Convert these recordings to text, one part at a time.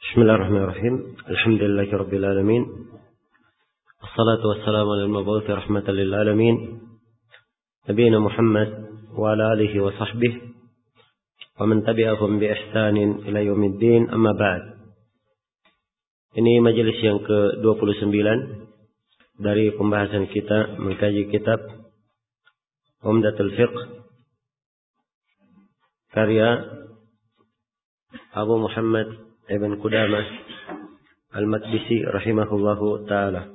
Bismillahirrahmanirrahim. Alhamdulillahirabbil alamin. Wassalatu wassalamu alal mabu'uts rahmatan lil alamin. Nabiyina Muhammad wa ala alihi wa sahbihi wa man tabi'ahum bi ihsanin ila yaumiddin. Amma ba'd. Ini majelis yang ke-29 dari pembahasan kita mengkaji kitab Umdatul Fiqh karya Abu Muhammad Ibn Qudamah Al-Maqdisi rahimahullahu ta'ala.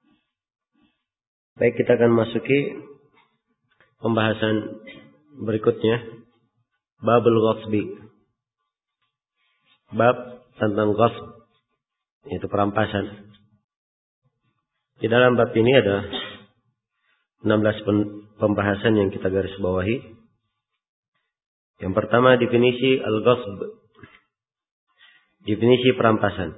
Baik, kita akan masuki pembahasan berikutnya. Babul ghasbi. Bab tentang ghasb, yaitu perampasan. Di dalam bab ini ada 16 pembahasan yang kita garis bawahi. Yang pertama, definisi al-ghasb. Definisi perampasan.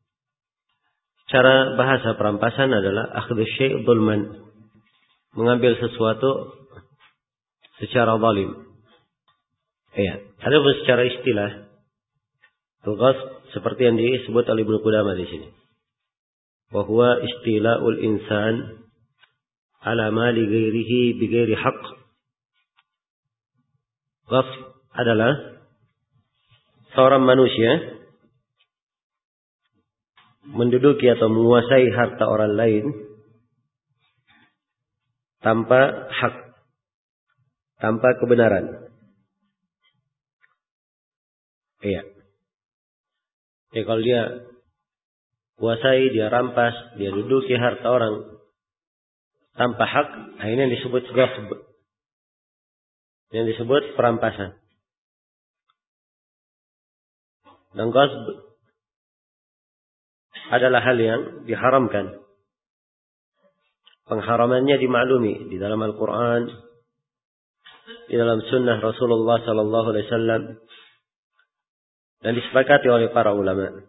Cara bahasa perampasan adalah akhdhu syai' dzulman, mengambil sesuatu secara zalim. Ya, adapun secara istilah, ghasb seperti yang disebut oleh Ibnu Qudamah di sini. Wa huwa istila'ul insan ala mali ghairihi bi ghairi haqq. Ghasb adalah seorang manusia menduduki atau menguasai harta orang lain tanpa hak, tanpa kebenaran. Iya. Ya, kalau dia kuasai, dia rampas, dia duduki harta orang tanpa hak, ini yang disebut ghasb, yang disebut perampasan. Dan ghasb adalah hal yang diharamkan. Pengharamannya dimaklumi di dalam Al-Quran, di dalam sunnah Rasulullah sallallahu alaihi wasallam, dan disepakati oleh para ulama.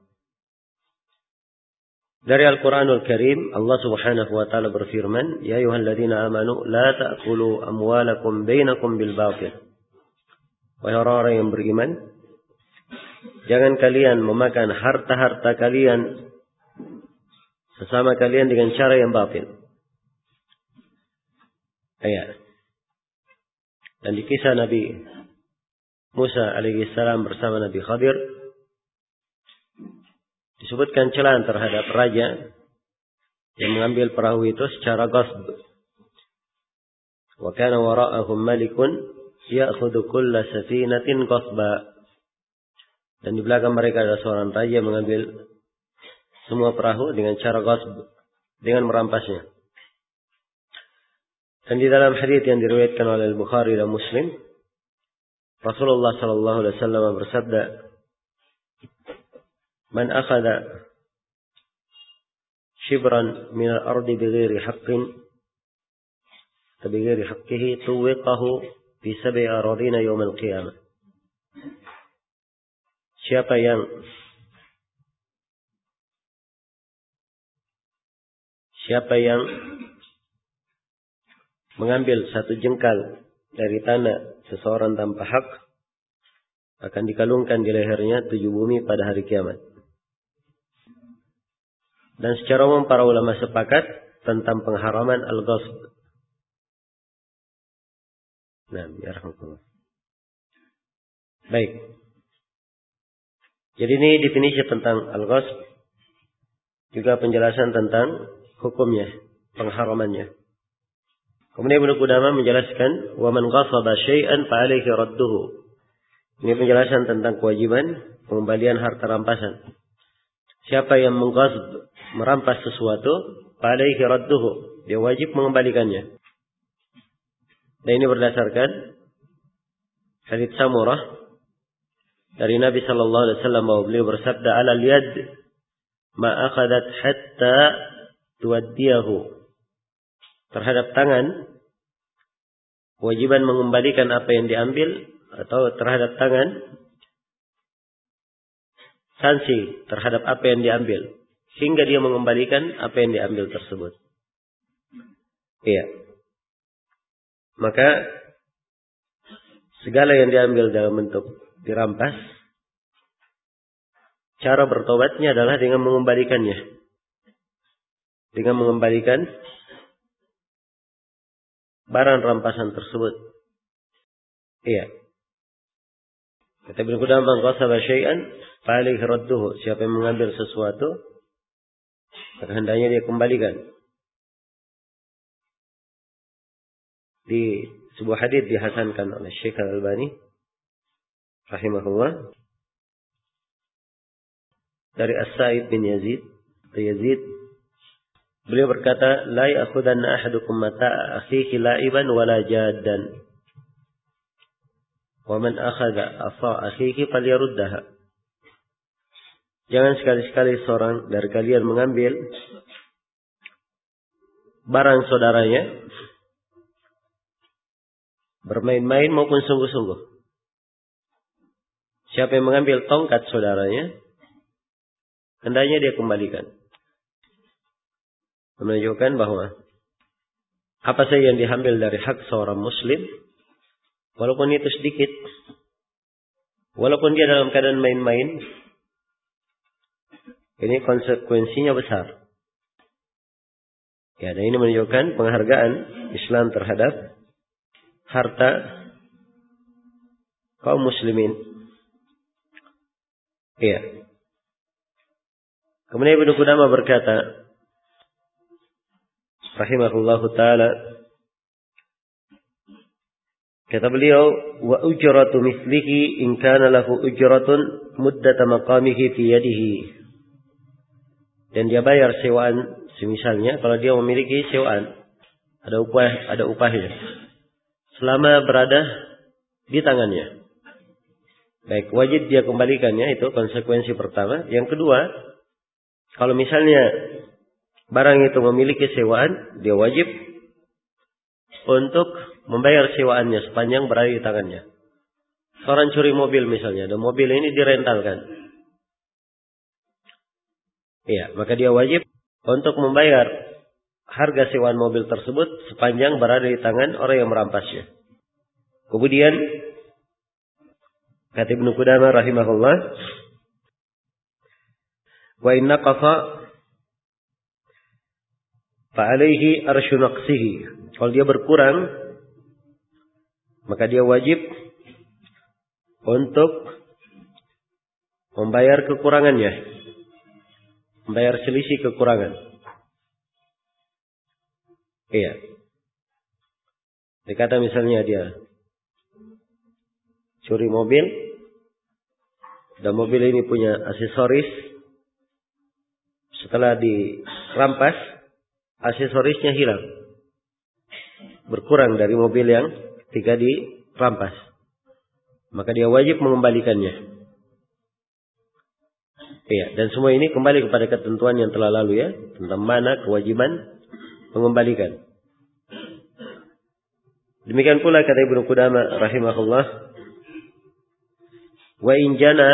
Dari Al-Quranul Karim, Allah Subhanahu wa taala berfirman, "Ya ayyuhalladzina amanu la ta'kulu amwalakum bainakum bil batil." Wahai orang-orang yang beriman, jangan kalian memakan harta-harta kalian sesama kalian dengan cara yang batil. Ayat. Dan di kisah Nabi Musa alaihi salam bersama Nabi Khadir, disebutkan celaan terhadap raja yang mengambil perahu itu secara ghasb. Wa kana wara'ahum malikun ya'khudhu kulla safinatin ghasba. Dan di belakang mereka ada seorang raja yang mengambil semua perahu dengan cara ghasb, dengan merampasnya. Dan di dalam hadits yang diriwayatkan oleh Al-Bukhari dan Muslim, Rasulullah sallallahu alaihi wasallam bersabda, "Man akhadha shibran min al-ardi bighairi haqqin, bighairi haqqihi tuwiqahu fi sab'i aradina yawm al-qiyamah." Siapa yang mengambil satu jengkal dari tanah seseorang tanpa hak, akan dikalungkan di lehernya 7 bumi pada hari kiamat. Dan secara umum para ulama sepakat tentang pengharaman al-ghasb. Nah, ya rahmatullah. Baik. Jadi ini definisi tentang al-ghasb, juga penjelasan tentang hukumnya, pengharamannya. Kemudian Ibnu Qudamah menjelaskan, "Wa man ghasaba syai'an fa 'alaihi radduhu." Ini penjelasan tentang kewajiban pengembalian harta rampasan. Siapa yang mengghasb, merampas sesuatu, fa 'alaihi radduhu, dia wajib mengembalikannya. Dan ini berdasarkan hadits Samurah dari Nabi sallallahu alaihi wasallam, bahwa beliau bersabda, "Alal yad ma akhadat hatta tuwaddiyahu." Terhadap tangan kewajiban mengembalikan apa yang diambil, atau terhadap tangan sanksi terhadap apa yang diambil hingga dia mengembalikan apa yang diambil tersebut. Iya. Maka segala yang diambil dalam bentuk dirampas cara bertobatnya adalah dengan mengembalikannya. Dengan mengembalikan barang rampasan tersebut. Iya. Kata Ibnu Qudamah, "Man ghasaba syai'an fa alaihi radduhu." Siapa yang mengambil sesuatu, maka hendaknya dia kembalikan. Di sebuah hadis dihasankan oleh Syekh Al-Albani rahimahullah dari As-Sa'ib bin Yazid, beliau berkata, "La ya'khudanna ahadukum mata'a akhihi la'iban wala jaddan. Wa man akhadha afa akhihi falyaruddaha." Jangan sekali-sekali seorang dari kalian mengambil barang saudaranya bermain-main maupun sungguh-sungguh. Siapa yang mengambil tongkat saudaranya, hendaknya dia kembalikan. Menunjukkan bahwa apa saja yang diambil dari hak seorang muslim, walaupun itu sedikit, walaupun dia dalam keadaan main-main, ini konsekuensinya besar. Ya, dan ini menunjukkan penghargaan Islam terhadap harta kaum muslimin. Iya. Kemudian Ibnu Qudamah berkata, rahimahullahu taala, kata beliau, "Wa ujratu mithlihi in kana lahu ujratun muddata maqamihi fi yadihi." Dan dia bayar sewaan semisalnya kalau dia memiliki sewaan, ada upahnya selama berada di tangannya. Baik, wajib dia kembalikannya, itu konsekuensi pertama. Yang kedua, kalau misalnya barang itu memiliki sewaan, dia wajib untuk membayar sewaannya sepanjang berada di tangannya. Seorang curi mobil misalnya, dan mobil ini direntalkan. Iya, maka dia wajib untuk membayar harga sewaan mobil tersebut sepanjang berada di tangan orang yang merampasnya. Kemudian kata Ibnu Qudamah rahimahullah, "Wa in naqasa fa alaihi arsyu naqsihi." Kalau dia berkurang, maka dia wajib untuk membayar kekurangannya, membayar selisih kekurangan. Iya. Dikata misalnya dia curi mobil, dan mobil ini punya aksesoris. Setelah dirampas, aksesorisnya hilang, berkurang dari mobil yang ketika dirampas. Maka dia wajib mengembalikannya. Iya, dan semua ini kembali kepada ketentuan yang telah lalu ya, tentang mana kewajiban mengembalikan. Demikian pula kata Ibnu Qudamah rahimahullah, "Wa in jana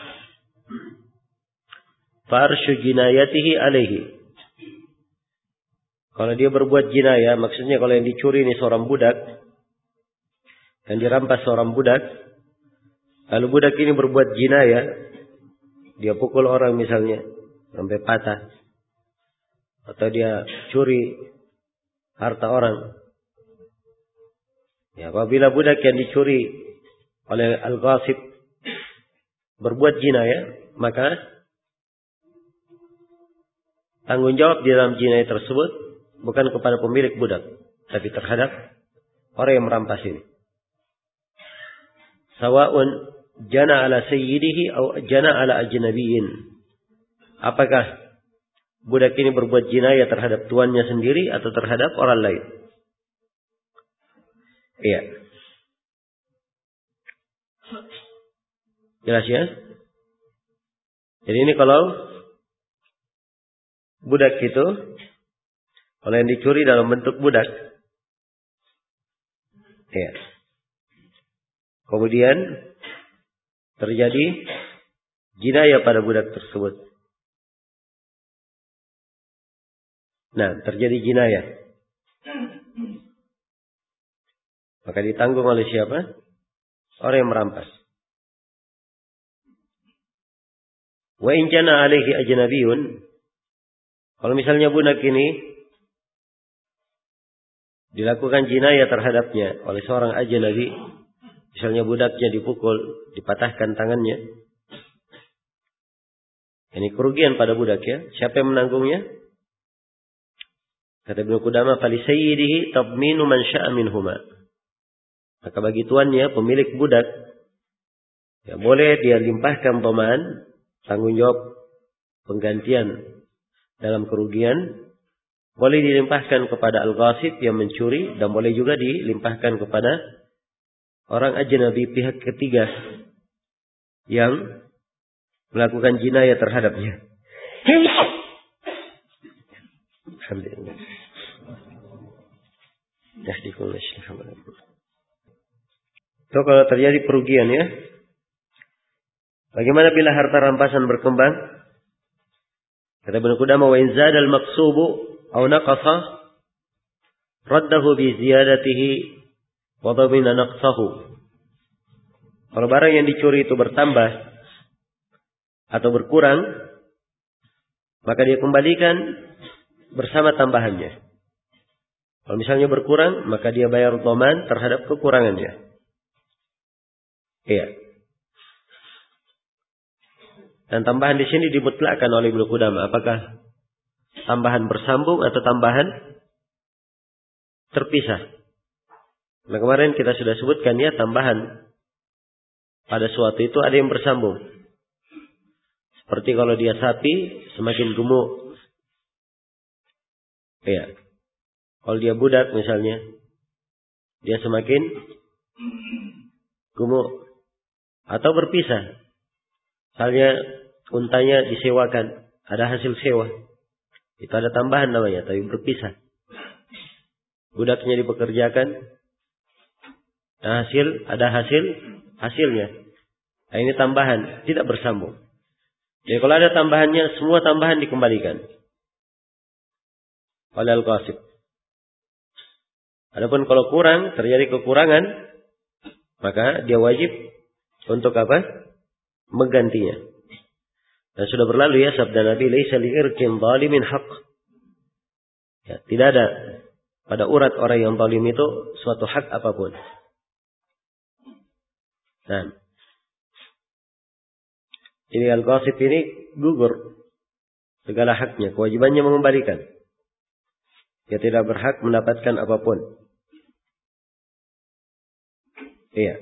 farshu jinayatihi alaihi." Kalau dia berbuat jinayah, maksudnya kalau yang dicuri ini seorang budak, dan dirampas seorang budak, lalu budak ini berbuat jinayah, dia pukul orang misalnya sampai patah, atau dia curi harta orang. Ya, apabila budak yang dicuri oleh al-ghasib berbuat jinayah, maka tanggung jawab di dalam jinayah tersebut bukan kepada pemilik budak, tapi terhadap orang yang merampas ini. Sawa'un jana ala sayyidihi atau jana ala ajnabiyyin. Apakah budak ini berbuat jinayah terhadap tuannya sendiri atau terhadap orang lain? Iya. Jelas ya? Jadi ini kalau budak itu, kalau yang dicuri dalam bentuk budak, ya. Kemudian terjadi jinayah pada budak tersebut. Nah, terjadi jinayah. Maka ditanggung oleh siapa? Orang yang merampas. Wa in jana alaihi ajnabiyun, kalau misalnya budak ini dilakukan jinayah terhadapnya oleh seorang ajnabi, misalnya budaknya dipukul, dipatahkan tangannya, ini kerugian pada budak ya. Siapa yang menanggungnya? Kata Ibnu Qudamah, "Fali sayyidihi tadminu man syaa minhuma." Maka bagi tuannya, pemilik budak, ya boleh dia limpahkan dhaman, tanggung jawab penggantian dalam kerugian, boleh dilimpahkan kepada al-ghasib yang mencuri, dan boleh juga dilimpahkan kepada orang ajnabi, pihak ketiga yang melakukan jinayah terhadapnya. Alhamdulillah. So, kalau terjadi kerugian ya, bagaimana bila harta rampasan berkembang? Kata Ibnu Qudamah, wa in zada al-maqsubu aw naqasa raddahu bi ziyadatihi wa dhamina naqsahu. Kalau barang yang dicuri itu bertambah atau berkurang, maka dia kembalikan bersama tambahannya. Kalau misalnya berkurang, maka dia bayar dhaman terhadap kekurangannya. Iya. Dan tambahan di sini dimutlakkan oleh Ibnu Qudamah. Apakah tambahan bersambung atau tambahan terpisah? Nah, kemarin kita sudah sebutkan ya, tambahan pada suatu itu ada yang bersambung. Seperti kalau dia sapi, semakin gemuk. Iya. Kalau dia budak misalnya, dia semakin gemuk. Atau berpisah. Misalnya untanya disewakan, ada hasil sewa. Itu ada tambahan namanya, tapi berpisah. Budaknya dipekerjakan, ada hasilnya. Nah, ini tambahan, tidak bersambung. Jadi kalau ada tambahannya, semua tambahan dikembalikan oleh al-qasib. Adapun kalau kurang, terjadi kekurangan, maka dia wajib untuk apa? Menggantinya. Dan sudah berlalu ya sabda Nabi, laisa li'irkin zalimin haqq. Ya, tidak ada pada urat orang yang zalim itu suatu hak apapun. Nah, ini al-qasib ini gugur segala haknya, kewajibannya mengembalikan. Dia tidak berhak mendapatkan apapun. Iya.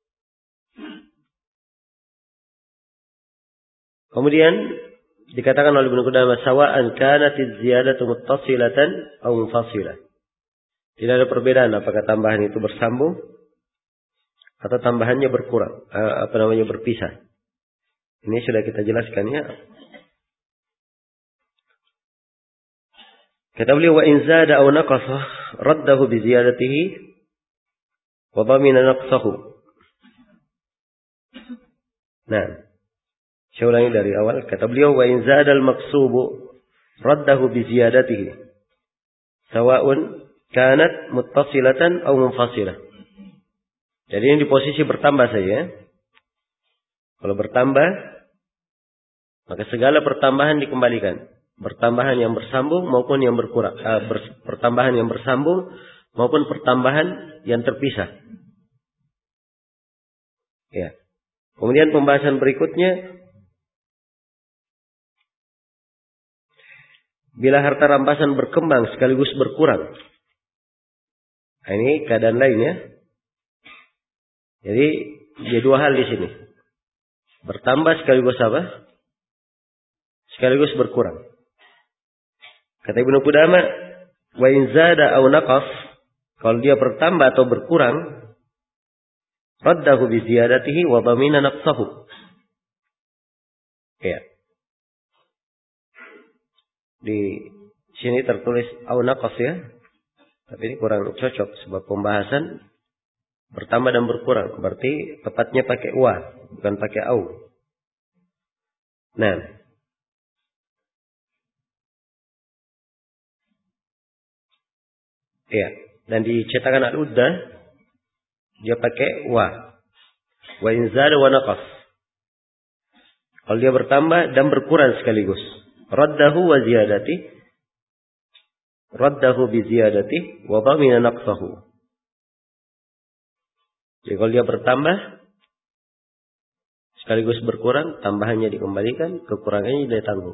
Kemudian dikatakan oleh Ibnu Qudamah, sawa'an kanatiz ziyadatu muttasilatan aw munfasilah. Tidak ada perbedaan apakah tambahan itu bersambung atau tambahannya berkurang, berpisah. Ini sudah kita jelaskan ya. Kata beliau, wa in zada aw naqasa raddahu bi ziyadatihi wa dhamina naqsahu. Nah, saya ulangi dari awal. Kata beliau, wa in zada al-maqsubu raddahu bi ziyadatihi sawa'un kanat muttasilatan aw munfasilah. Jadi ini di posisi bertambah saja. Kalau bertambah, maka segala pertambahan dikembalikan. Pertambahan yang bersambung maupun yang berkurang. Pertambahan yang bersambung maupun pertambahan yang terpisah. Ya. Kemudian pembahasan berikutnya, bila harta rampasan berkembang sekaligus berkurang. Nah, ini keadaan lainnya. Jadi, ada dua hal di sini. Bertambah sekaligus apa? Sekaligus berkurang. Kata Ibnu Qudamah, wa in zada aw naqas, kalau dia bertambah atau berkurang, raddahu bi ziyadatihi wa dhamina naqsahu. Ya. Di sini tertulis aw naqas ya. Tapi ini kurang cocok sebab pembahasan bertambah dan berkurang. Berarti tepatnya pakai wa, bukan pakai au. Nah, iya. Dan di cetakan Al-Uddah dia pakai wa. Wa in zada wa naqas. Kalau dia bertambah dan berkurang sekaligus. Raddahu wa ziyadati. Raddahu bi ziyadati wa dhamina naqsahu. Jadi kalau dia bertambah sekaligus berkurang, tambahannya dikembalikan, kekurangannya dia tanggung.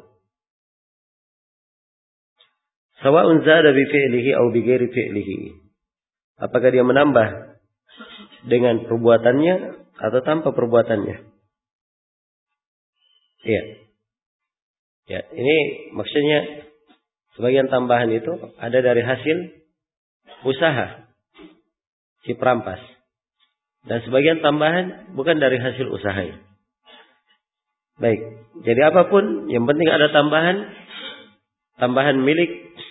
Sawa'un zada bi fi'lihi aw bi ghairi fi'lihi. Apakah dia menambah dengan perbuatannya atau tanpa perbuatannya? Iya. Ya, ini maksudnya sebagian tambahan itu ada dari hasil usaha si perampas. Dan sebagian tambahan bukan dari hasil usahanya. Baik. Jadi apapun yang penting ada tambahan milik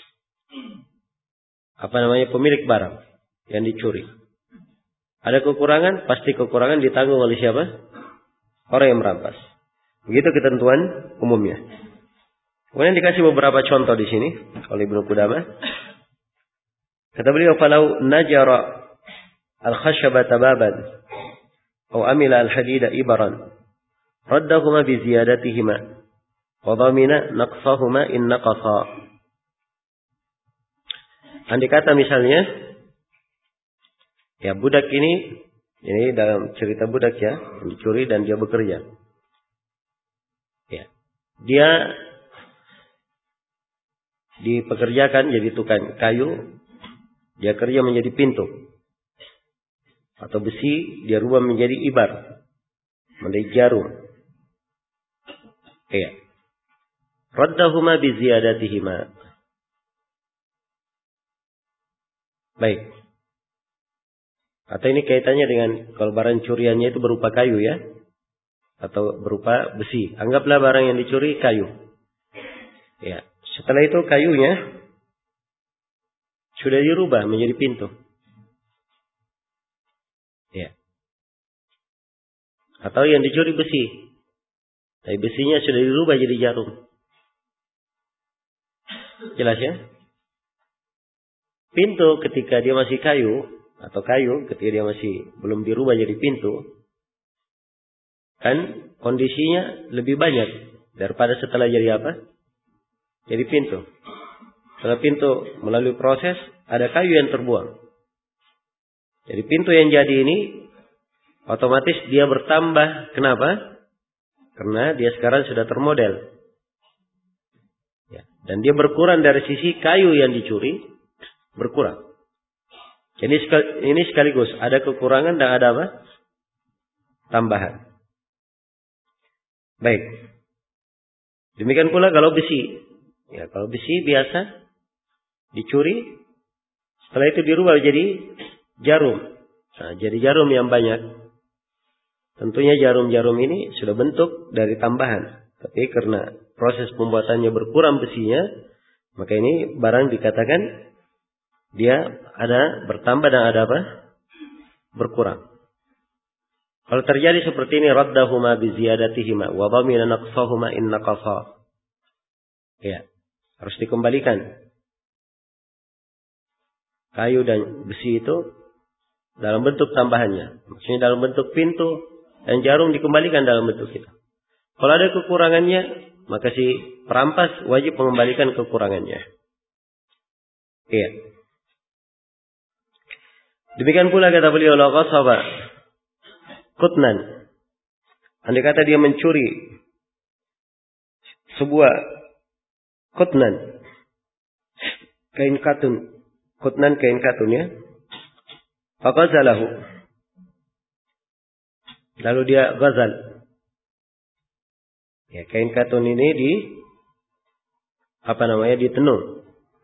pemilik barang yang dicuri. Ada kekurangan, pasti kekurangan ditanggung oleh siapa? Orang yang merampas. Begitu ketentuan umumnya. Kemudian dikasih beberapa contoh di sini oleh Ibnu Qudamah. Kata beliau, "Falau najara al-khashabata baban aw amila al-hadida ibaran, raddahuma bi ziyadatihima wa dhamina naqsahuma in naqasa." Andai kata misalnya, ya budak ini dalam cerita budak ya, yang dicuri dan dia bekerja. Ya. Dia dipekerjakan jadi tukang kayu, dia kerja menjadi pintu. Atau besi, dia rubah menjadi ibar, menjadi jarum. Iya. Raddahuma bi ziyadatihima. Baik. Atau ini kaitannya dengan kalau barang curiannya itu berupa kayu ya, atau berupa besi. Anggaplah barang yang dicuri kayu. Ya. Setelah itu kayunya sudah dirubah menjadi pintu. Ya. Atau yang dicuri besi. Tapi besinya sudah dirubah jadi jarum. Jelas ya? Pintu ketika dia masih kayu, atau kayu ketika dia masih belum dirubah jadi pintu, kan kondisinya lebih banyak daripada setelah jadi apa? Jadi pintu. Setelah pintu melalui proses, ada kayu yang terbuang. Jadi pintu yang jadi ini otomatis dia bertambah. Kenapa? Karena dia sekarang sudah termodel. Ya. Dan dia berkurang dari sisi kayu yang dicuri, berkurang. Jadi ini sekaligus ada kekurangan dan ada apa? Tambahan. Baik. Demikian pula kalau besi. Ya, kalau besi biasa dicuri, setelah itu dirubah jadi jarum. Nah, jadi jarum yang banyak. Tentunya jarum-jarum ini sudah bentuk dari tambahan. Tapi karena proses pembuatannya berkurang besinya, maka ini barang dikatakan dia ada bertambah dan ada apa? Berkurang. Kalau terjadi seperti ini, raddahuma bi ziyadatihima wa dhamina naqsahuma in naqasa. Ya, harus dikembalikan. Kayu dan besi itu dalam bentuk tambahannya. Maksudnya dalam bentuk pintu dan jarum dikembalikan dalam bentuk itu. Kalau ada kekurangannya, maka si perampas wajib mengembalikan kekurangannya. Iya. Demikian pula kata beliau, la ghasaba qutnan. Andai kata dia mencuri sebuah qutnan, kain katun, qutnan kain katun ya. Faqazalahu. Lalu dia ghazal. Ya, kain katun ini ditenun.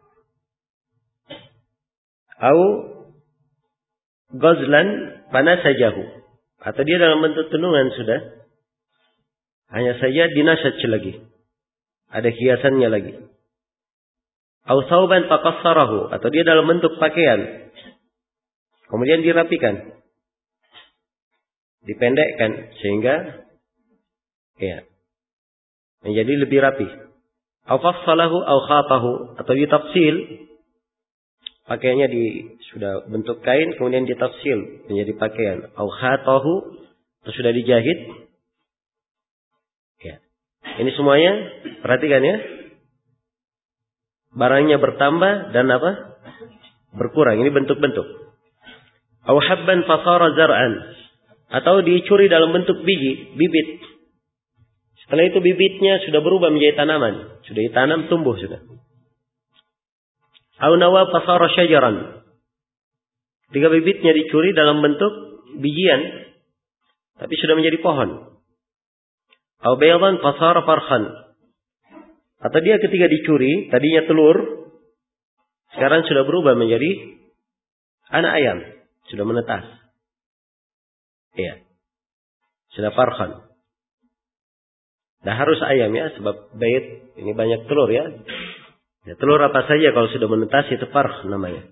Au ghazlan panasajahu. Atau dia dalam bentuk tenungan sudah. Hanya saja dinasaj lagi. Ada hiasannya lagi. Au sauban faqassarahu. Atau dia dalam bentuk pakaian. Kemudian dirapikan. Dipendekkan. Sehingga ya, menjadi lebih rapi. Au fassalahu au khatahu. Atau ditafsil. Pakaiannya sudah bentuk kain, kemudian ditafsil menjadi pakaian. Au khatahu. Atau sudah dijahit. Ya. Ini semuanya, perhatikan ya. Barangnya bertambah dan apa? Berkurang. Ini bentuk-bentuk. Aw habban fasara zar'an. Atau dicuri dalam bentuk bibit. Setelah itu bibitnya sudah berubah menjadi tanaman. Sudah ditanam, tumbuh sudah. Aw nawa fasara syajaran. Ketika bibitnya dicuri dalam bentuk bijian, tapi sudah menjadi pohon. Aw baydan fasara farkhan. Atau dia ketika dicuri, tadinya telur, sekarang sudah berubah menjadi anak ayam. Sudah menetas. Iya. Sudah farkhan. Dah harus ayam ya, sebab bait ini banyak telur ya. Ya, telur apa saja kalau sudah menetas itu farkh namanya.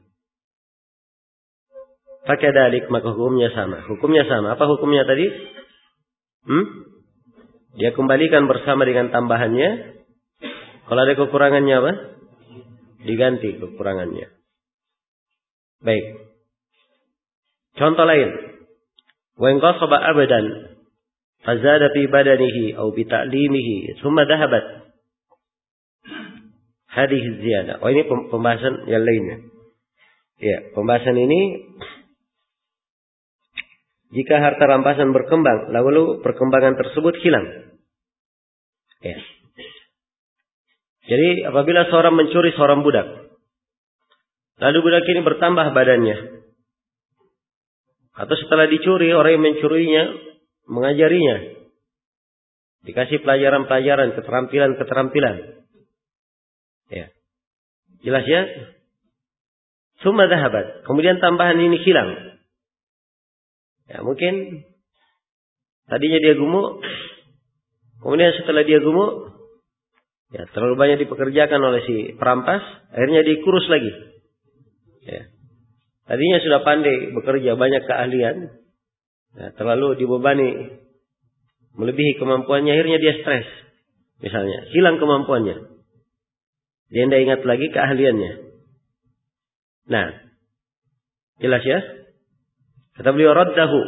Pakai dalik, maka hukumnya sama. Hukumnya sama. Apa hukumnya tadi? Dia kembalikan bersama dengan tambahannya. Kalau ada kekurangannya apa? Diganti kekurangannya. Baik. Contoh lain. Wa in qasaba abadan fazada fi badanihi aw bi ta'limihi thumma dhahabat. Hadhihi ziyadah. Oh, ini pembahasan yang lainnya. Ya, pembahasan ini jika harta rampasan berkembang lalu perkembangan tersebut hilang. Ya. Jadi apabila seorang mencuri seorang budak, lalu budak ini bertambah badannya, atau setelah dicuri orang yang mencurinya mengajarinya, dikasih pelajaran-pelajaran, keterampilan-keterampilan, ya, jelas ya. Summa dhahabat, kemudian tambahan ini hilang. Ya, mungkin tadinya dia gemuk, kemudian setelah dia gemuk, ya, terlalu banyak dipekerjakan oleh si perampas, akhirnya dikurus lagi. Ya. Tadinya sudah pandai bekerja, banyak keahlian, ya, terlalu dibebani, melebihi kemampuannya, akhirnya dia stres. Misalnya, hilang kemampuannya. Dia tidak ingat lagi keahliannya. Nah, jelas ya? Kata beliau, raddahu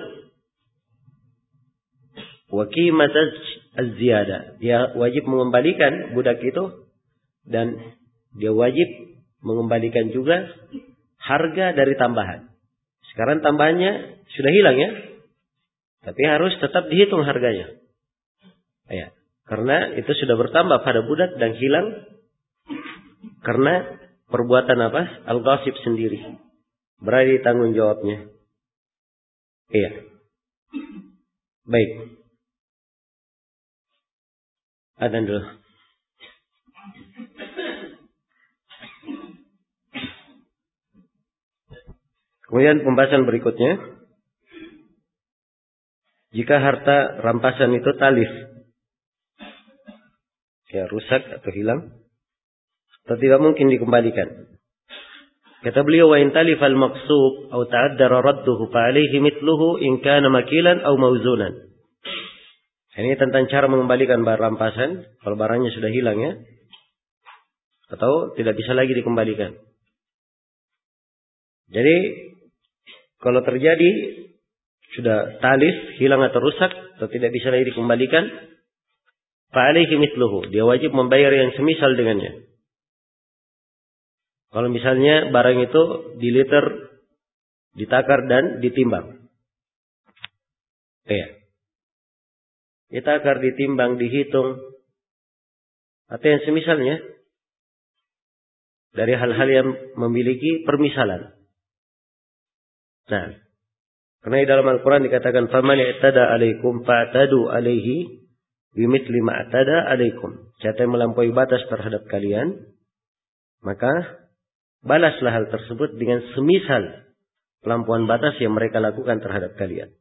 wa qimat az-ziyadah. Dia wajib mengembalikan budak itu dan dia wajib mengembalikan juga harga dari tambahan. Sekarang tambahannya sudah hilang ya. Tapi harus tetap dihitung harganya. Ya, karena itu sudah bertambah pada budak dan hilang karena perbuatan apa? Al-ghasib sendiri. Berada tanggung jawabnya. Iya. Baik. Adzan dulu. Kemudian pembahasan berikutnya. Jika harta rampasan itu talif, ya rusak atau hilang, atau tidak mungkin dikembalikan. Kata beliau, wa in talif al-maqsub atau ta'addara radduhu fa alayhi mithluhu in kana makilan aw mawzunan. Ini tentang cara mengembalikan barang rampasan kalau barangnya sudah hilang ya, atau tidak bisa lagi dikembalikan. Jadi kalau terjadi sudah talif, hilang atau rusak atau tidak bisa lagi dikembalikan, fa alayhi mithluhu, dia wajib membayar yang semisal dengannya. Kalau misalnya barang itu diliter, ditakar dan ditimbang. Ya. Ditakar, ditimbang, dihitung. Atau yang semisalnya. Dari hal-hal yang memiliki permisalan. Nah. Karena di dalam Al-Quran dikatakan, فَمَنِ اعْتَدَى عَلَيْكُمْ فَاعْتَدُوا عَلَيْهِ بِمِثْلِ مَا اعْتَدَى عَلَيْكُمْ. Siapa yang melampaui batas terhadap kalian, maka balaslah hal tersebut dengan semisal pelampuan batas yang mereka lakukan terhadap kalian.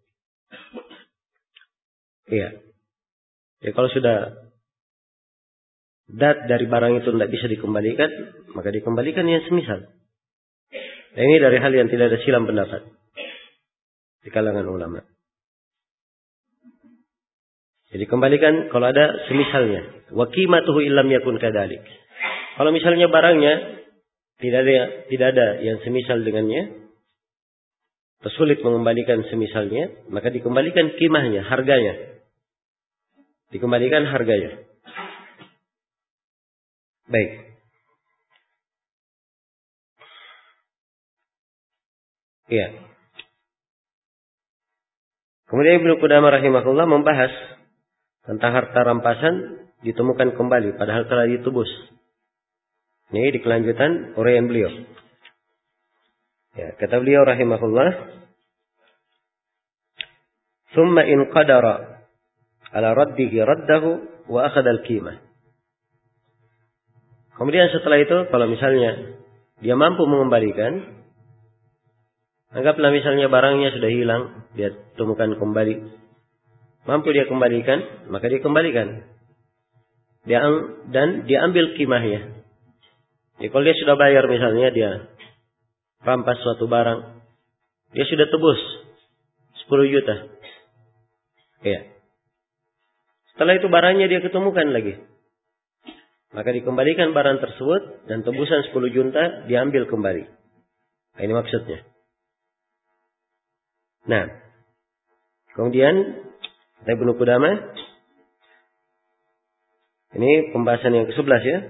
Iya. Ya kalau sudah dat dari barang itu tidak bisa dikembalikan, maka dikembalikan yang semisal. Nah, ini dari hal yang tidak ada silang pendapat di kalangan ulama. Jadi kembalikan kalau ada semisalnya. Wa qimatuhu illam yakun kadzalik. Kalau misalnya barangnya tidak ada yang semisal dengannya, tersulit mengembalikan semisalnya, maka dikembalikan qimahnya, harganya. Dikembalikan harganya. Baik. Iya. Kemudian Ibnu Qudamah rahimahullah membahas tentang harta rampasan ditemukan kembali padahal telah ditebus. Ini di kelanjutan uraian beliau. Ya, kata beliau rahimahullah, "Tsumma in qadara ala raddihi raddahu wa akhadha al-qimah." Kemudian setelah itu kalau misalnya dia mampu mengembalikan, anggaplah misalnya barangnya sudah hilang, dia temukan kembali. Mampu dia kembalikan, maka dia kembalikan. Dan dia ambil qimahnya. Jadi kalau dia sudah bayar misalnya, dia rampas suatu barang, dia sudah tebus 10 juta. Ya. Setelah itu barangnya dia ketemukan lagi. Maka dikembalikan barang tersebut dan tebusan 10 juta diambil kembali. Nah, ini maksudnya. Nah, kemudian kata Ibnu Qudamah, ini pembahasan yang ke-11 ya.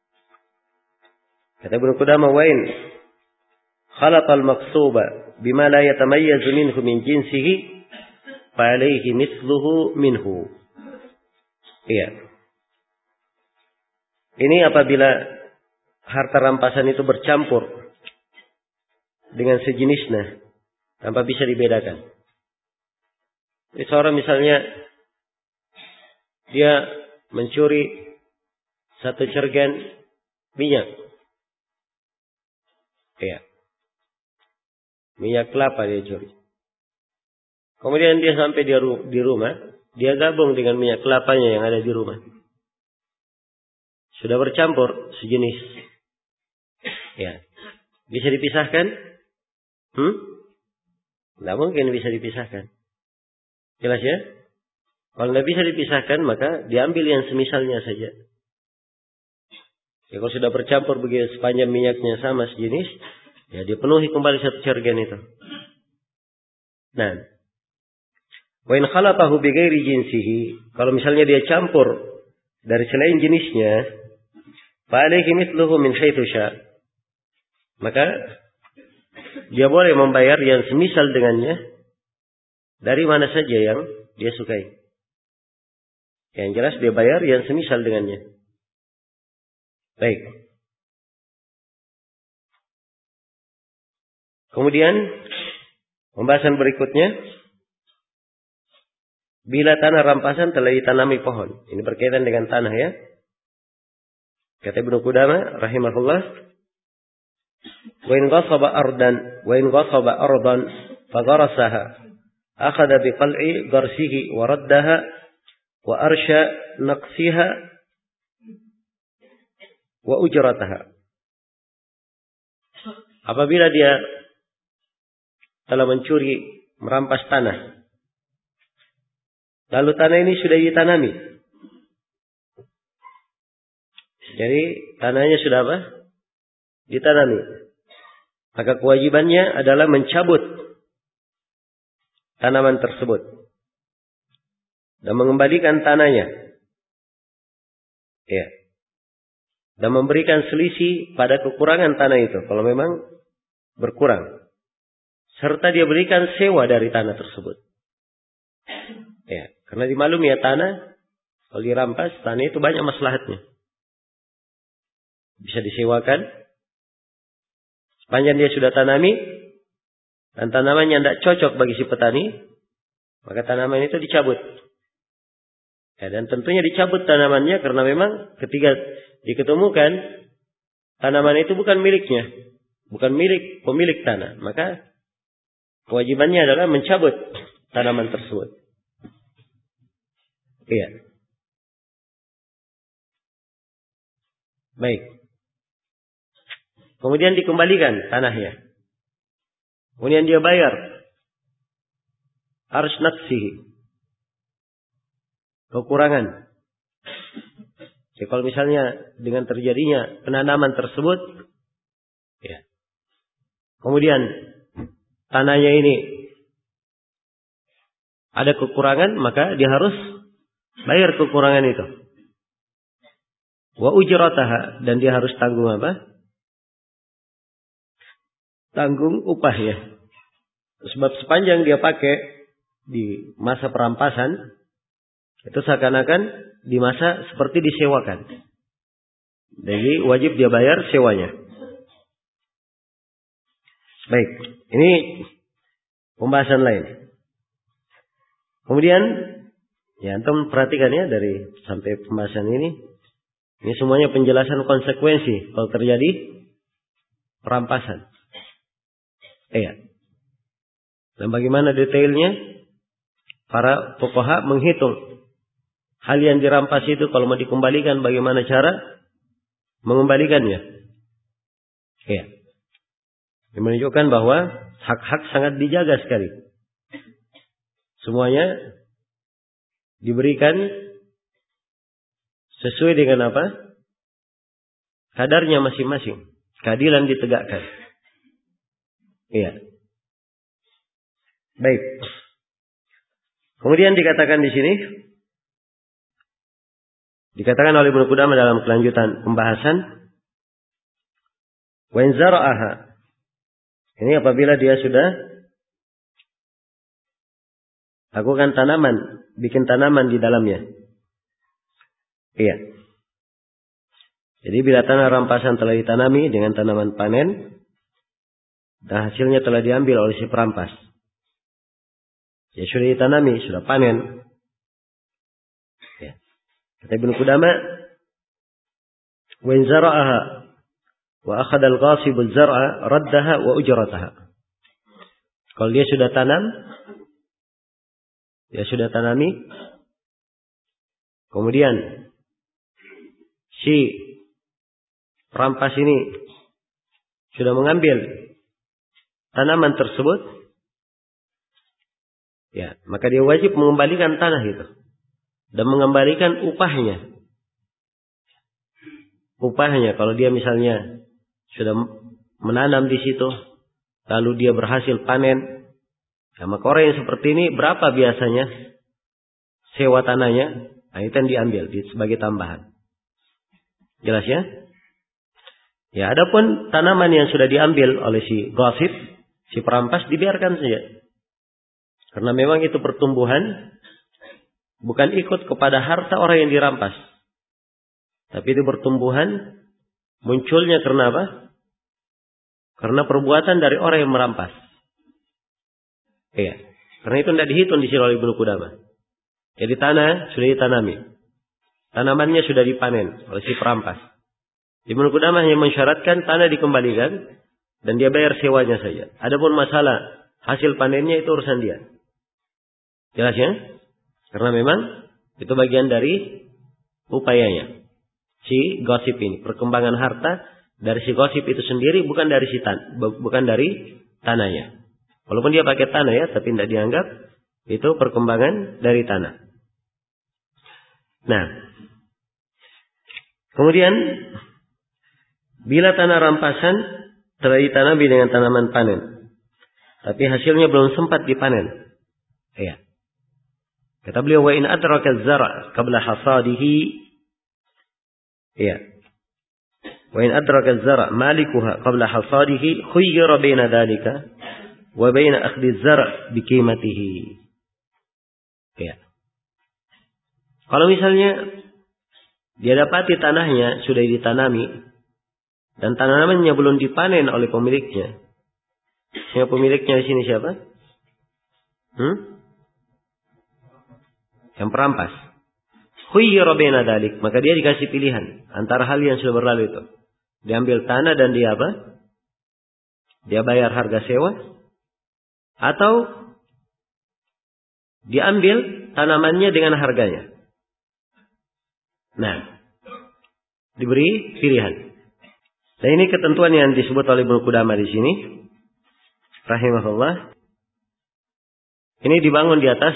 Kata Ibnu Qudamah, wa in khalaqa al-maqsuba bima la yatamayyazu minhu min jinsihi fa alayhi mithluhu minhu. Iya. Ini apabila harta rampasan itu bercampur dengan sejenisnya tanpa bisa dibedakan. Jadi seorang misalnya dia mencuri satu cergen minyak. Ya. Minyak kelapa dia curi. Kemudian dia sampai di rumah, dia gabung dengan minyak kelapanya yang ada di rumah. Sudah bercampur sejenis. Ya. Bisa dipisahkan? Tidak mungkin bisa dipisahkan. Jelas ya? Kalau tidak bisa dipisahkan, maka diambil yang semisalnya saja. Ya, kalau sudah bercampur begitu sepanjang minyaknya sama sejenis, ya dipenuhi kembali satu cergen itu. Nah, wa in khalatahu bi ghairi jinsihi, kalau misalnya dia campur dari selain jenisnya, fa alayhi mithluhu min haitsu sya. Maka dia boleh membayar yang semisal dengannya dari mana saja yang dia sukai. Yang jelas dia bayar yang semisal dengannya. Baik. Kemudian pembahasan berikutnya, bila tanah rampasan telah ditanami pohon. Ini berkaitan dengan tanah ya. Kata Ibnu Qudamah rahimahullah, wa in ghasaba ardan fagharasaha akhadha biqal'i gharsihi wa raddaha wa arsha naqsiha wa ujrataha. Apabila dia telah mencuri, merampas tanah, lalu tanah ini sudah ditanami. Jadi tanahnya sudah apa? Ditanami. Maka kewajibannya adalah mencabut tanaman tersebut dan mengembalikan tanahnya. Ya. Dan memberikan selisih pada kekurangan tanah itu kalau memang berkurang. Serta dia berikan sewa dari tanah tersebut. Ya, karena dimaklumi ya tanah kalau dirampas, tanah itu banyak maslahatnya. Bisa disewakan sepanjang dia sudah tanami dan tanamannya tidak cocok bagi si petani, maka tanaman itu dicabut. Ya, dan tentunya dicabut tanamannya karena memang ketika diketemukan tanaman itu bukan miliknya, bukan milik pemilik tanah, maka kewajibannya adalah mencabut tanaman tersebut. Iya. Baik. Kemudian dikembalikan tanahnya. Kemudian dia bayar harus naqsihi, kekurangan. Jadi kalau misalnya dengan terjadinya penanaman tersebut, ya, kemudian tanahnya ini ada kekurangan, maka dia harus bayar kekurangan itu. Wa ujrataha, dan dia harus tanggung apa? Tanggung upah ya. Sebab sepanjang dia pakai di masa perampasan, itu seakan-akan di masa seperti disewakan. Jadi wajib dia bayar sewanya. Baik, ini pembahasan lain. Kemudian, ya antum perhatikan ya dari sampai pembahasan ini. Ini semuanya penjelasan konsekuensi kalau terjadi perampasan. Iya. Dan bagaimana detailnya? Para fuqaha menghitung hal yang dirampas itu kalau mau dikembalikan, bagaimana cara mengembalikannya. Iya. Ini menunjukkan bahwa hak-hak sangat dijaga sekali. Semuanya diberikan sesuai dengan apa? Kadarnya masing-masing. Keadilan ditegakkan. Iya. Baik. Kemudian dikatakan di sini, dikatakan oleh Ibnu Qudamah dalam kelanjutan pembahasan, wa in zara'aha. Ini apabila dia sudah lakukan tanaman, bikin tanaman di dalamnya. Iya. Jadi bila tanah rampasan telah ditanami dengan tanaman panen, dan hasilnya telah diambil oleh si perampas. Ya sudah ditanami, sudah panen. Ya. Kata Ibnu Qudamah, wa in zara'aha wa akhadha al-ghasib az-zar'a raddaha wa ujrataha. Kalau dia sudah tanam, dia sudah tanami, kemudian si perampas ini sudah mengambil tanaman tersebut, ya, maka dia wajib mengembalikan tanah itu dan mengembalikan upahnya. Upahnya kalau dia misalnya sudah menanam di situ, lalu dia berhasil panen, ya, maka orang yang seperti ini berapa biasanya sewa tanahnya? Nah, itu yang diambil sebagai tambahan. Jelas ya? Ya, adapun tanaman yang sudah diambil oleh si ghasib, si perampas, dibiarkan saja. Karena memang itu pertumbuhan bukan ikut kepada harta orang yang dirampas. Tapi itu pertumbuhan munculnya karena apa? Karena perbuatan dari orang yang merampas. Iya. Karena itu tidak dihitung di sini oleh Ibnu Qudamah. Jadi tanah sudah ditanami. Tanamannya sudah dipanen oleh si perampas. Ibnu Qudamah yang mensyaratkan tanah dikembalikan dan dia bayar sewanya saja. Adapun masalah hasil panennya itu urusan dia. Jelas ya? Karena memang itu bagian dari upayanya si ghasib ini. Perkembangan harta dari si ghasib itu sendiri, bukan dari bukan dari tanahnya. Walaupun dia pakai tanah ya, tapi tidak dianggap itu perkembangan dari tanah. Nah, kemudian bila tanah rampasan telah ditanami dengan tanaman panen, tapi hasilnya belum sempat dipanen. Ya. Kata beliau, wa in adraka az-zar' qabla hasadihi. Ya. Wa in adraka az-zar' malikuha qabla hasadihi khuyyira baina dhalika wa baina akhdhi az-zar' bi qimatihi. Ya. Kalau misalnya dia dapati tanahnya sudah ditanami dan tanamannya belum dipanen oleh pemiliknya. Siapa pemiliknya di sini siapa? Yang perampas. Khuyyira baina dzalik, maka dia dikasih pilihan antara hal yang sudah berlalu itu. Diambil tanah dan dia apa? Dia bayar harga sewa, atau diambil tanamannya dengan harganya. Nah, diberi pilihan. Dan ini ketentuan yang disebut oleh Ibnu Qudamah di sini, rahimahullah. Ini dibangun di atas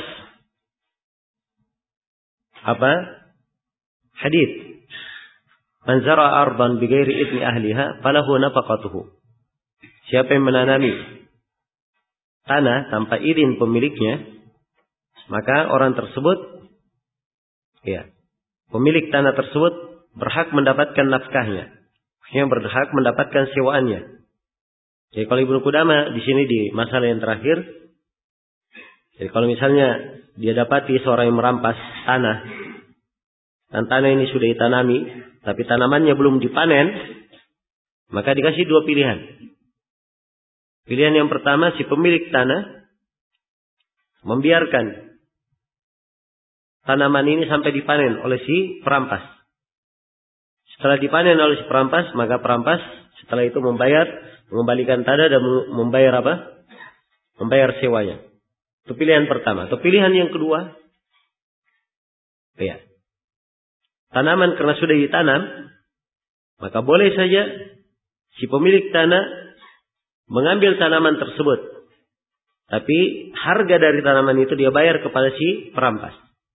apa? Hadits. Man zara'a ardan bighairi idni ahliha falahu nafaqatuhu. Siapa yang menanami tanah tanpa izin pemiliknya, maka orang tersebut, ya, pemilik tanah tersebut berhak mendapatkan nafkahnya. Yang berhak mendapatkan sewaannya. Jadi kalau Ibnu Qudamah di sini di masalah yang terakhir, jadi kalau misalnya dia dapati seorang yang merampas tanah, dan tanah ini sudah ditanami, tapi tanamannya belum dipanen, maka dikasih dua pilihan. Pilihan yang pertama, si pemilik tanah membiarkan tanaman ini sampai dipanen oleh si perampas. Setelah dipanen oleh si perampas, maka perampas setelah itu mengembalikan tanah dan membayar apa? Membayar sewanya. Itu pilihan pertama. Atau pilihan yang kedua, ya, tanaman karena sudah ditanam, maka boleh saja si pemilik tanah mengambil tanaman tersebut. Tapi harga dari tanaman itu dia bayar kepada si perampas.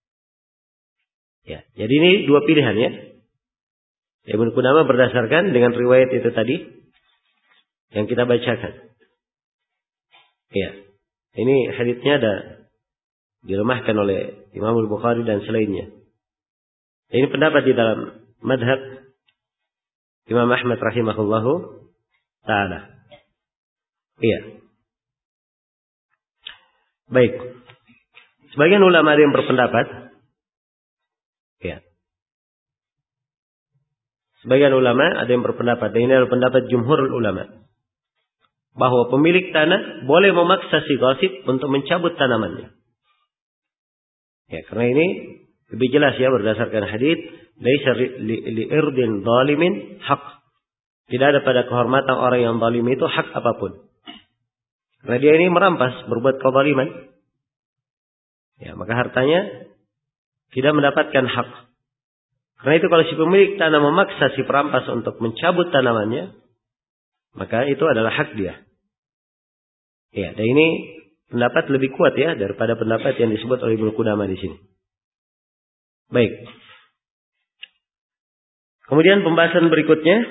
Ya, jadi ini dua pilihan ya. Ibnu Qudamah berdasarkan dengan riwayat itu tadi yang kita bacakan. Ya, ini haditsnya ada dilemahkan oleh Imam Al-Bukhari dan selainnya. Ini pendapat di dalam madhab Imam Ahmad rahimahullahu ta'ala. Iya. Baik. Sebagian ulama ada yang berpendapat. Ya. Sebagian ulama ada yang berpendapat. Dan ini adalah pendapat jumhurul ulama. Bahwa pemilik tanah boleh memaksa si ghasib untuk mencabut tanamannya. Ya, karena ini lebih jelas ya berdasarkan hadits. Laisa li'irdin zalimin haq. Tidak ada pada kehormatan orang yang zalim itu hak apapun. Karena dia ini merampas, berbuat kezaliman. Ya, maka hartanya tidak mendapatkan hak. Karena itu kalau si pemilik tanah memaksa si perampas untuk mencabut tanamannya, maka itu adalah hak dia. Ya, dan ini pendapat lebih kuat ya daripada pendapat yang disebut oleh Ibnu Qudamah di sini. Baik. Kemudian pembahasan berikutnya.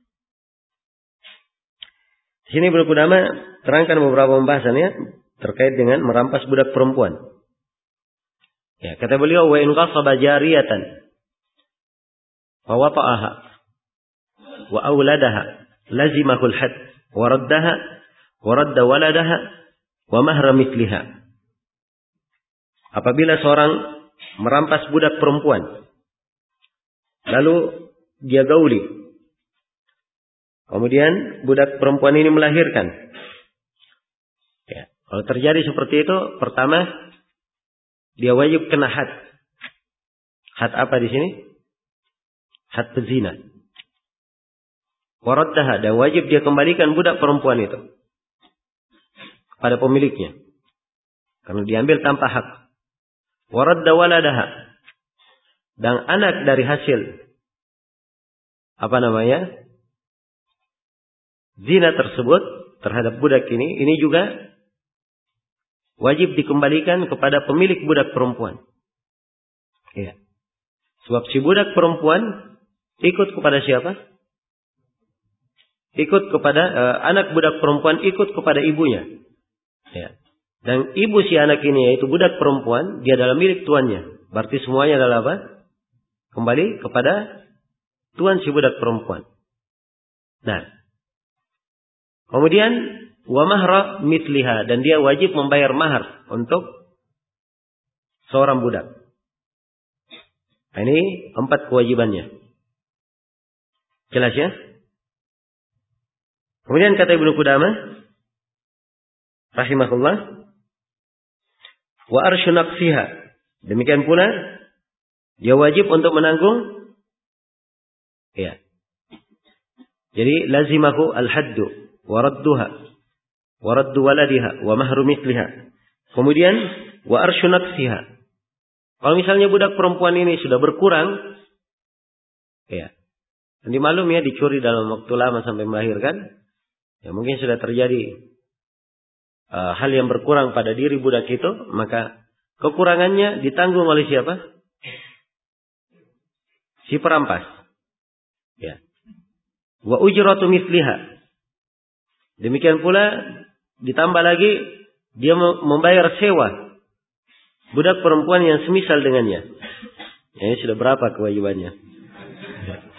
Di sini Ibnu Qudamah terangkan beberapa pembahasan ya terkait dengan merampas budak perempuan. Ya, kata beliau wa in ghasaba jariyatan wa wata'aha wa auladaha lazimahul had wa raddaha wa radda waladaha wa mahra mithliha. Apabila seorang merampas budak perempuan lalu dia gauli, kemudian budak perempuan ini melahirkan, ya, kalau terjadi seperti itu, pertama dia wajib kena had. Had apa di sini? Had pezina. Waraddaha, dan wajib dia kembalikan budak perempuan itu kepada pemiliknya karena diambil tanpa hak. Waradda waladaha, dan anak dari hasil zina tersebut terhadap budak ini juga wajib dikembalikan kepada pemilik budak perempuan. Ya. Sebab si budak perempuan ikut kepada siapa? Ikut kepada anak budak perempuan ikut kepada ibunya. Ya. Dan ibu si anak ini yaitu budak perempuan, dia adalah milik tuannya. Berarti semuanya adalah apa? Kembali kepada tuan si budak perempuan. Nah, kemudian wa mahra mithliha, dan dia wajib membayar mahar untuk seorang budak. Nah, ini 4 kewajibannya. Jelas ya? Kemudian kata Ibnu Qudamah rahimahullah, wa arsyu naqsiha, demikian pula dia wajib untuk menanggung, ya. Jadi lazimahu al-haddu wa radduha wa raddu waladiha wa mahru mithliha. Kemudian wa arsyu naqsiha. Kalau misalnya budak perempuan ini sudah berkurang, ya. Dan dimaklum ya dicuri dalam waktu lama sampai melahirkan, ya mungkin sudah terjadi hal yang berkurang pada diri budak itu, maka kekurangannya ditanggung oleh siapa? Si perampas. Ya. Wa ujratu mithliha. Demikian pula ditambah lagi dia membayar sewa budak perempuan yang semisal dengannya. Ya, ini sudah berapa kewajibannya?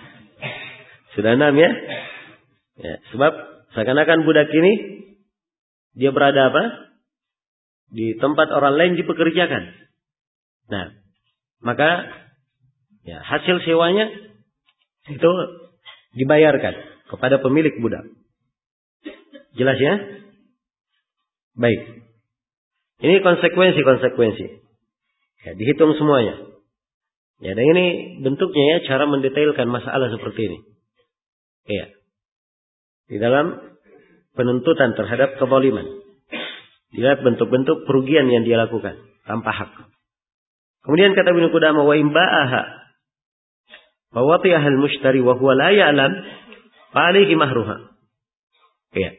Sudah 6 ya? Ya, sebab seakan-akan budak ini dia berada apa? Di tempat orang lain dipekerjakan. Nah, maka ya, hasil sewanya itu dibayarkan kepada pemilik budak. Jelas ya? Baik. Ini konsekuensi. Ya, dihitung semuanya. Ya, dan ini bentuknya ya, cara mendetailkan masalah seperti ini. Ya. Di dalam penuntutan terhadap kezaliman. Dilihat bentuk-bentuk kerugian yang dia lakukan tanpa hak. Kemudian kata Ibnu Qudamah, wa imba'aha wa wati'aha al-mushtari wa huwa la ya'lam fa alayhi mahruha. Ya.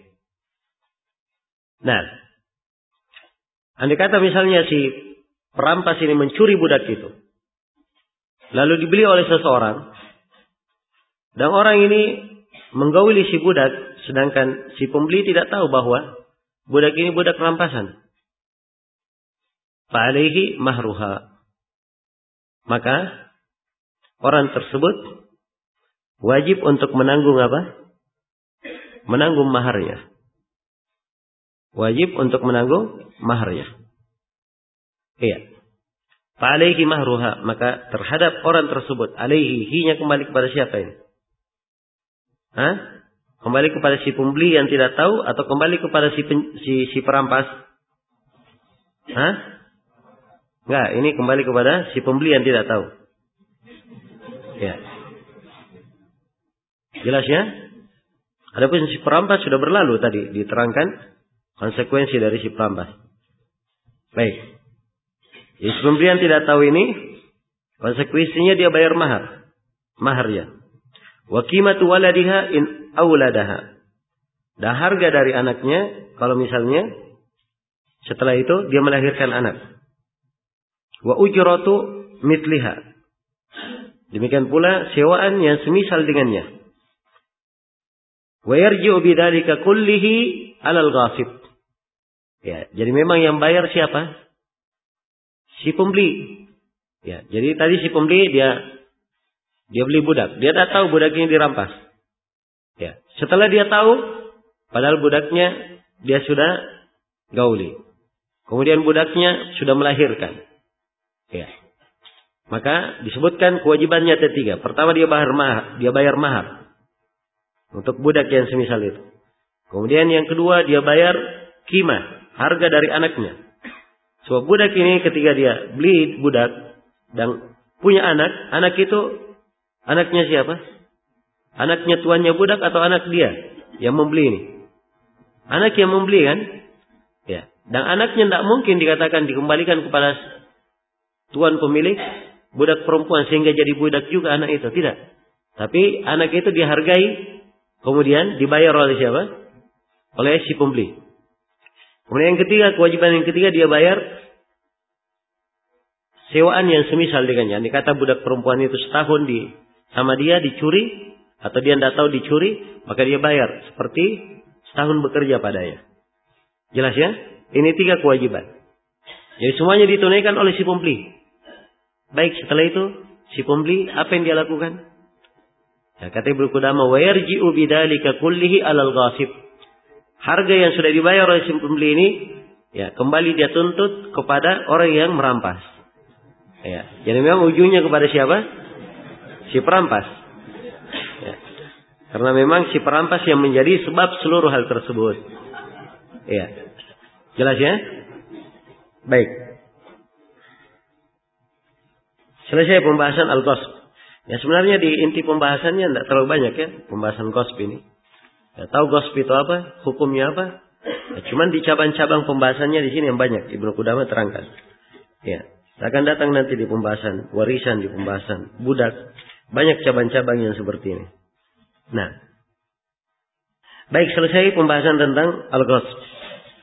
Nah, andai kata misalnya si perampas ini mencuri budak itu, lalu dibeli oleh seseorang, dan orang ini menggauli si budak, sedangkan si pembeli tidak tahu bahwa budak ini budak rampasan. Fa'alaihi mahruha. Maka orang tersebut wajib untuk menanggung apa? Menanggung maharnya. Wajib untuk menanggung maharnya. Iya. Fa'alaihi mahruha. Maka terhadap orang tersebut, alaihi, hinya kembali kepada siapa ini? Hah? Kembali kepada si pembeli yang tidak tahu atau kembali kepada si perampas? Hah? Enggak, ini kembali kepada si pembeli yang tidak tahu. Ya. Jelas ya? Adapun si perampas sudah berlalu tadi diterangkan konsekuensi dari si perampas. Baik. Jadi si pembeli yang tidak tahu ini konsekuensinya dia bayar maharnya. Wa qimatu waladiha in auladaha. Dan harga dari anaknya kalau misalnya setelah itu dia melahirkan anak. Wa ujratu mitliha. Demikian pula sewaan yang semisal dengannya. Wa yarji'u bidzalika kullihi 'alal ghasib. Ya, jadi memang yang bayar siapa? Si pembeli. Ya, jadi tadi si pembeli dia beli budak. Dia tak tahu budak ini dirampas. Ya, setelah dia tahu, padahal budaknya dia sudah gauli. Kemudian budaknya sudah melahirkan. Ya. Maka disebutkan kewajibannya ada 3. Pertama dia bayar mahar untuk budak yang semisal itu. Kemudian yang kedua dia bayar qimah, harga dari anaknya. Sebab budak ini ketika dia beli budak dan punya anak itu anaknya siapa? Anaknya tuannya budak atau anak dia yang membeli ini? Anak yang membeli kan? Ya. Dan anaknya tidak mungkin dikatakan dikembalikan kepada tuan pemilik budak perempuan sehingga jadi budak juga anak itu. Tidak. Tapi anak itu dihargai kemudian dibayar oleh siapa? Oleh si pembeli. Kemudian yang ketiga, kewajiban yang ketiga dia bayar sewaan yang semisal dengannya. Ini kata budak perempuan itu setahun sama dia dicuri atau dia tidak tahu dicuri, maka dia bayar seperti setahun bekerja padanya. Jelas ya? Ini 3 kewajiban. Jadi semuanya ditunaikan oleh si pembeli. Baik, setelah itu si pembeli apa yang dia lakukan? Ya, kata Ibnu Qudamah, wa yarji'u bidzalika kullihi 'alal ghasib. Harga yang sudah dibayar oleh si pembeli ini ya kembali dia tuntut kepada orang yang merampas. Ya, jadi memang ujungnya kepada siapa? Si perampas. Ya. Karena memang si perampas yang menjadi sebab seluruh hal tersebut. Ya. Jelas ya? Baik. Selesai pembahasan al-ghasb. Ya sebenarnya di inti pembahasannya tidak terlalu banyak ya pembahasan ghasb ini. Ya, tahu ghasb itu apa? Hukumnya apa? Ya, cuman di cabang-cabang pembahasannya di sini yang banyak Ibnu Qudamah terangkan. Ya, akan datang nanti di pembahasan warisan, di pembahasan budak, banyak cabang-cabang yang seperti ini. Nah, baik selesai pembahasan tentang al-ghasb.